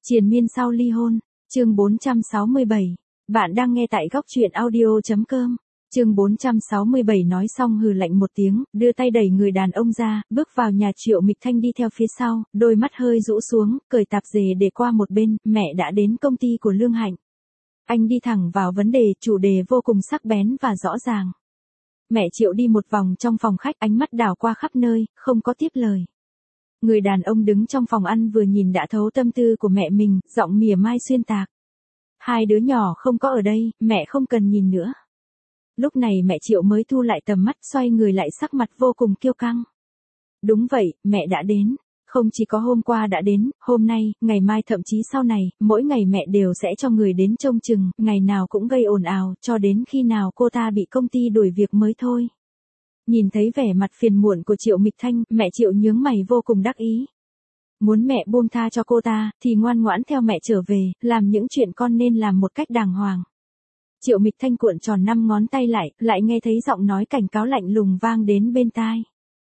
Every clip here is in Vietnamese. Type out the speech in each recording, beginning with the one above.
Triền miên sau ly hôn, chương 467. Bạn đang nghe tại góc truyện audio.com. Chương 467 nói xong hừ lạnh một tiếng, đưa tay đẩy người đàn ông ra, bước vào nhà. Triệu Mịch Thanh đi theo phía sau, đôi mắt hơi rũ xuống, cởi tạp dề để qua một bên. Mẹ đã đến công ty của Lương Hạnh. Anh đi thẳng vào vấn đề, chủ đề vô cùng sắc bén và rõ ràng. Mẹ Triệu đi một vòng trong phòng khách, ánh mắt đảo qua khắp nơi, không có tiếp lời. Người đàn ông đứng trong phòng ăn vừa nhìn đã thấu tâm tư của mẹ mình, giọng mỉa mai xuyên tạc. Hai đứa nhỏ không có ở đây, mẹ không cần nhìn nữa. Lúc này mẹ Triệu mới thu lại tầm mắt, xoay người lại, sắc mặt vô cùng kiêu căng. Đúng vậy, mẹ đã đến. Không chỉ có hôm qua đã đến, hôm nay, ngày mai, thậm chí sau này, mỗi ngày mẹ đều sẽ cho người đến trông chừng, ngày nào cũng gây ồn ào, cho đến khi nào cô ta bị công ty đuổi việc mới thôi. Nhìn thấy vẻ mặt phiền muộn của Triệu Mịch Thanh, mẹ Triệu nhướng mày vô cùng đắc ý. Muốn mẹ buông tha cho cô ta, thì ngoan ngoãn theo mẹ trở về, làm những chuyện con nên làm một cách đàng hoàng. Triệu Mịch Thanh cuộn tròn 5 ngón tay lại nghe thấy giọng nói cảnh cáo lạnh lùng vang đến bên tai.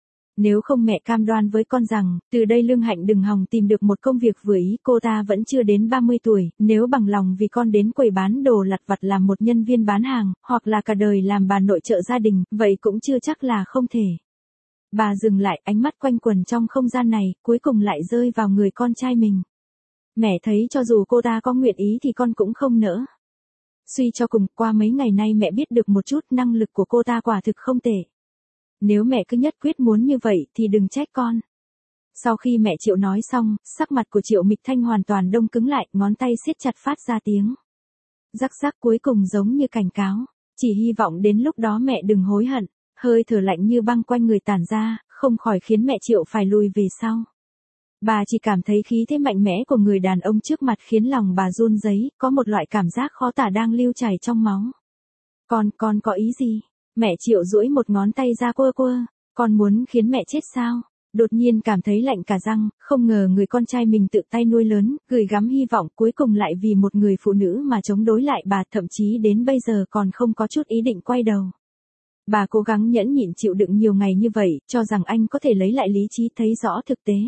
Nếu không mẹ cam đoan với con rằng, từ đây Lương Hạnh đừng hòng tìm được một công việc vừa ý. Cô ta vẫn chưa đến 30 tuổi, nếu bằng lòng vì con đến quầy bán đồ lặt vặt làm một nhân viên bán hàng, hoặc là cả đời làm bà nội trợ gia đình, vậy cũng chưa chắc là không thể. Bà dừng lại, ánh mắt quanh quẩn trong không gian này, cuối cùng lại rơi vào người con trai mình. Mẹ thấy cho dù cô ta có nguyện ý thì con cũng không nỡ. Suy cho cùng, qua mấy ngày nay mẹ biết được một chút, năng lực của cô ta quả thực không tệ. Nếu mẹ cứ nhất quyết muốn như vậy thì đừng trách con. Sau khi mẹ Triệu nói xong, sắc mặt của Triệu Mịch Thanh hoàn toàn đông cứng lại, ngón tay siết chặt phát ra tiếng rắc rắc, cuối cùng giống như cảnh cáo. Chỉ hy vọng đến lúc đó mẹ đừng hối hận. Hơi thở lạnh như băng quanh người tản ra, không khỏi khiến mẹ Triệu phải lùi về sau. Bà chỉ cảm thấy khí thế mạnh mẽ của người đàn ông trước mặt khiến lòng bà run rẩy, có một loại cảm giác khó tả đang lưu chảy trong máu. Con có ý gì? Mẹ Triệu duỗi một ngón tay ra quơ, con muốn khiến mẹ chết sao? Đột nhiên cảm thấy lạnh cả răng, không ngờ người con trai mình tự tay nuôi lớn, gửi gắm hy vọng, cuối cùng lại vì một người phụ nữ mà chống đối lại bà, thậm chí đến bây giờ còn không có chút ý định quay đầu. Bà cố gắng nhẫn nhịn chịu đựng nhiều ngày như vậy, cho rằng anh có thể lấy lại lý trí, thấy rõ thực tế.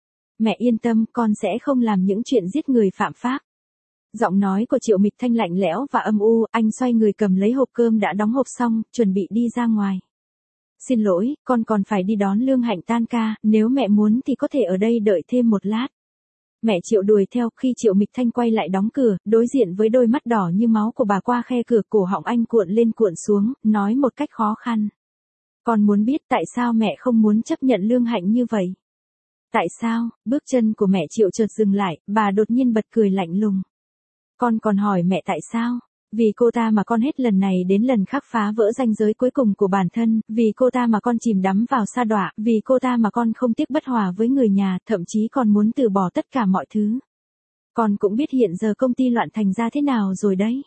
Mẹ yên tâm, con sẽ không làm những chuyện giết người phạm pháp. Giọng nói của Triệu Mịch Thanh lạnh lẽo và âm u, anh xoay người cầm lấy hộp cơm đã đóng hộp xong, chuẩn bị đi ra ngoài. Xin lỗi, con còn phải đi đón Lương Hạnh tan ca, nếu mẹ muốn thì có thể ở đây đợi thêm một lát. Mẹ Triệu đuổi theo, khi Triệu Mịch Thanh quay lại đóng cửa, đối diện với đôi mắt đỏ như máu của bà qua khe cửa, cổ họng anh cuộn lên cuộn xuống, nói một cách khó khăn. Con muốn biết tại sao mẹ không muốn chấp nhận Lương Hạnh như vậy? Tại sao? Bước chân của mẹ Triệu chợt dừng lại, bà đột nhiên bật cười lạnh lùng. Con còn hỏi mẹ tại sao? Vì cô ta mà con hết lần này đến lần khác phá vỡ ranh giới cuối cùng của bản thân, vì cô ta mà con chìm đắm vào sa đọa, vì cô ta mà con không tiếc bất hòa với người nhà, thậm chí còn muốn từ bỏ tất cả mọi thứ. Con cũng biết hiện giờ công ty loạn thành ra thế nào rồi đấy.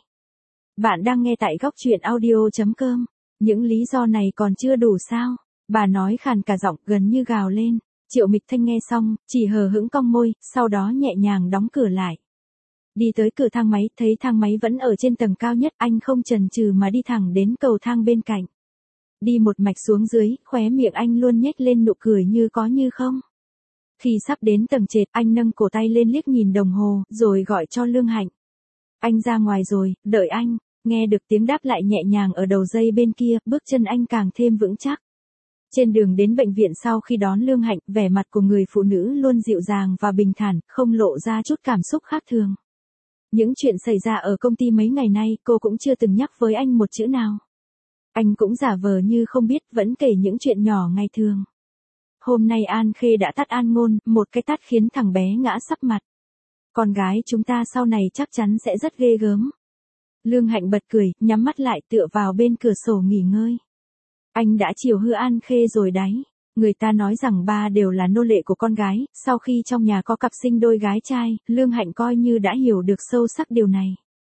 Bạn đang nghe tại góc truyện audio.com. Những lý do này còn chưa đủ sao? Bà nói khàn cả giọng, gần như gào lên. Triệu Mịch Thanh nghe xong, chỉ hờ hững cong môi, sau đó nhẹ nhàng đóng cửa lại. Đi tới cửa thang máy, thấy thang máy vẫn ở trên tầng cao nhất, anh không chần chừ mà đi thẳng đến cầu thang bên cạnh. Đi một mạch xuống dưới, khóe miệng anh luôn nhếch lên nụ cười như có như không. Khi sắp đến tầng trệt, anh nâng cổ tay lên liếc nhìn đồng hồ, rồi gọi cho Lương Hạnh. Anh ra ngoài rồi, đợi anh. Nghe được tiếng đáp lại nhẹ nhàng ở đầu dây bên kia, bước chân anh càng thêm vững chắc. Trên đường đến bệnh viện sau khi đón Lương Hạnh, vẻ mặt của người phụ nữ luôn dịu dàng và bình thản, không lộ ra chút cảm xúc khác thường. Những chuyện xảy ra ở công ty mấy ngày nay, cô cũng chưa từng nhắc với anh một chữ nào. Anh cũng giả vờ như không biết, vẫn kể những chuyện nhỏ ngày thường. Hôm nay An Khê đã tát An Ngôn, một cái tát khiến thằng bé ngã sấp mặt. Con gái chúng ta sau này chắc chắn sẽ rất ghê gớm. Lương Hạnh bật cười, nhắm mắt lại tựa vào bên cửa sổ nghỉ ngơi. Anh đã chiều hư An Khê rồi đấy. Người ta nói rằng ba đều là nô lệ của con gái, sau khi trong nhà có cặp sinh đôi gái trai, Lương Hạnh coi như đã hiểu được sâu sắc điều này.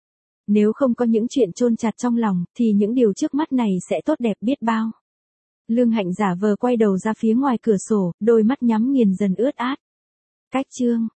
Nếu không có những chuyện chôn chặt trong lòng, thì những điều trước mắt này sẽ tốt đẹp biết bao. Lương Hạnh giả vờ quay đầu ra phía ngoài cửa sổ, đôi mắt nhắm nghiền dần ướt át. Cách chương